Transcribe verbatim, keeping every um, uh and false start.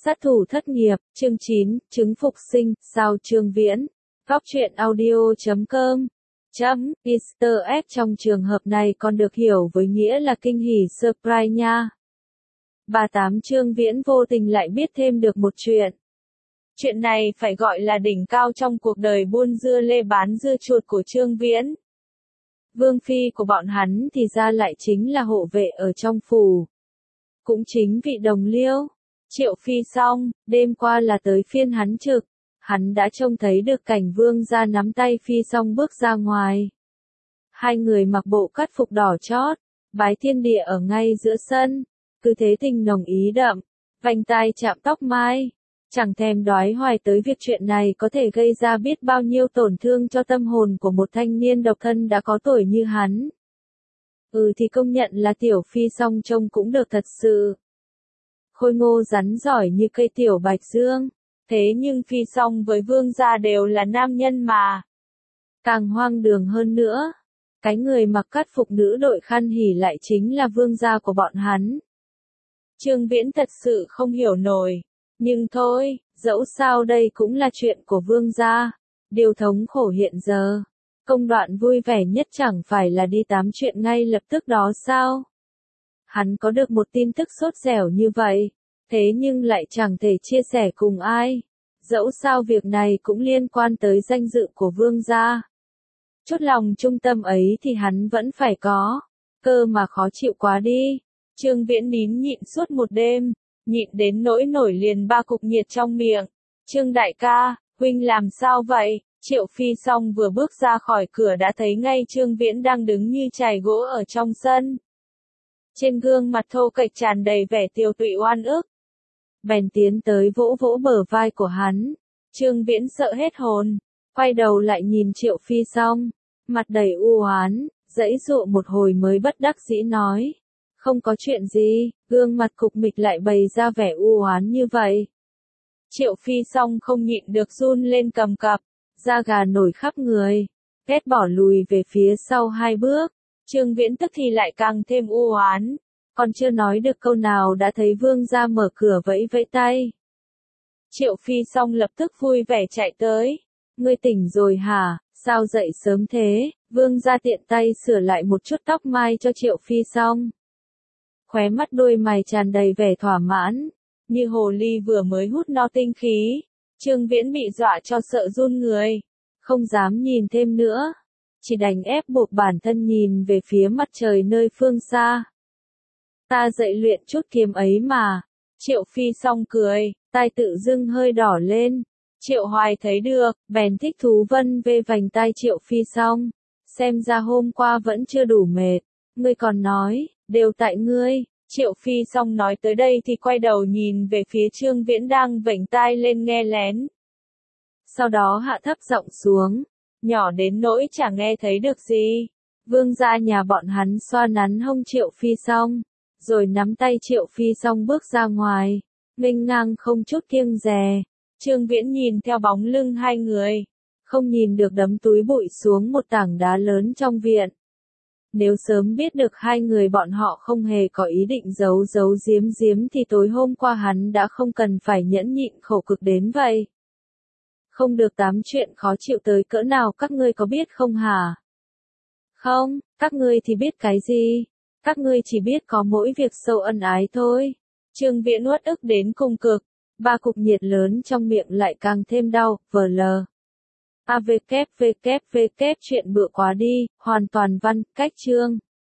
Sát thủ thất nghiệp, chương chín, chứng phục sinh, sao Trương Viễn. Góc truyện audio chấm com. Chấm, Easter egg trong trường hợp này còn được hiểu với nghĩa là kinh hỉ surprise nha. Bà Tám Trương Viễn vô tình lại biết thêm được một chuyện. Chuyện này phải gọi là đỉnh cao trong cuộc đời buôn dưa lê bán dưa chuột của Trương Viễn. Vương phi của bọn hắn thì ra lại chính là hộ vệ ở trong phủ. Cũng chính vị đồng liêu. Triệu Phi xong, đêm qua là tới phiên hắn trực. Hắn đã trông thấy được cảnh vương gia nắm tay Phi xong bước ra ngoài. Hai người mặc bộ cắt phục đỏ chót, bái thiên địa ở ngay giữa sân. Cứ thế tình nồng ý đậm, vành tai chạm tóc mai. Chẳng thèm đoái hoài tới việc chuyện này có thể gây ra biết bao nhiêu tổn thương cho tâm hồn của một thanh niên độc thân đã có tuổi như hắn. Ừ thì công nhận là tiểu Phi song trông cũng được thật sự. Khôi ngô rắn giỏi như cây tiểu bạch dương. Thế nhưng Phi song với vương gia đều là nam nhân mà. Càng hoang đường hơn nữa. Cái người mặc cắt phục nữ đội khăn hỉ lại chính là vương gia của bọn hắn. Trương Viễn thật sự không hiểu nổi. Nhưng thôi, dẫu sao đây cũng là chuyện của vương gia. Điều thống khổ hiện giờ. Công đoạn vui vẻ nhất chẳng phải là đi tám chuyện ngay lập tức đó sao? Hắn có được một tin tức sốt dẻo như vậy, thế nhưng lại chẳng thể chia sẻ cùng ai. Dẫu sao việc này cũng liên quan tới danh dự của vương gia. Chút lòng trung tâm ấy thì hắn vẫn phải có, cơ mà khó chịu quá đi. Trương Viễn nín nhịn suốt một đêm, nhịn đến nỗi nổi liền ba cục nhiệt trong miệng. Trương đại ca, huynh làm sao vậy? Triệu Phi xong vừa bước ra khỏi cửa đã thấy ngay Trương Viễn đang đứng như chài gỗ ở trong sân. Trên gương mặt thô kệch tràn đầy vẻ tiều tụy oan ức. Bèn tiến tới vỗ vỗ bờ vai của hắn. Trương Viễn sợ hết hồn, quay đầu lại nhìn Triệu Phi xong, mặt đầy u oán, giãy giụa một hồi mới bất đắc dĩ nói. Không có chuyện gì, gương mặt cục mịch lại bày ra vẻ u oán như vậy. Triệu Phi xong không nhịn được run lên cầm cập, da gà nổi khắp người, ghét bỏ lùi về phía sau hai bước. Trương Viễn tức thì lại càng thêm u oán, còn chưa nói được câu nào đã thấy vương gia mở cửa vẫy vẫy tay. Triệu Phi xong lập tức vui vẻ chạy tới. Ngươi tỉnh rồi hả, sao dậy sớm thế? Vương gia tiện tay sửa lại một chút tóc mai cho Triệu Phi xong. Khóe mắt đôi mày tràn đầy vẻ thỏa mãn, như hồ ly vừa mới hút no tinh khí. Trương Viễn bị dọa cho sợ run người, không dám nhìn thêm nữa. Chỉ đành ép buộc bản thân nhìn về phía mặt trời nơi phương xa. Ta dậy luyện chút kiếm ấy mà. Triệu Phi xong cười, tai tự dưng hơi đỏ lên. Triệu Hoài thấy được, bèn thích thú vân về vành tai Triệu Phi xong. Xem ra hôm qua vẫn chưa đủ mệt. Ngươi còn nói, đều tại ngươi. Triệu Phi xong nói tới đây thì quay đầu nhìn về phía Trương Viễn đang vểnh tai lên nghe lén. Sau đó hạ thấp giọng xuống. Nhỏ đến nỗi chẳng nghe thấy được gì. Vương gia nhà bọn hắn xoa nắn hông Triệu Phi xong, rồi nắm tay Triệu Phi xong bước ra ngoài, nghênh ngang không chút kiêng dè. Trương Viễn nhìn theo bóng lưng hai người, không nhìn được đấm túi bụi xuống một tảng đá lớn trong viện. Nếu sớm biết được hai người bọn họ không hề có ý định giấu giấu giếm giếm thì tối hôm qua hắn đã không cần phải nhẫn nhịn khổ cực đến vậy. Không được tám chuyện khó chịu tới cỡ nào các ngươi có biết không hả? Không, các ngươi thì biết cái gì? Các ngươi chỉ biết có mỗi việc sâu ân ái thôi. Trương Viễn uất ức đến cùng cực, ba cục nhiệt lớn trong miệng lại càng thêm đau, vờ lờ. A v k v k v k chuyện bựa quá đi, hoàn toàn văn, cách chương.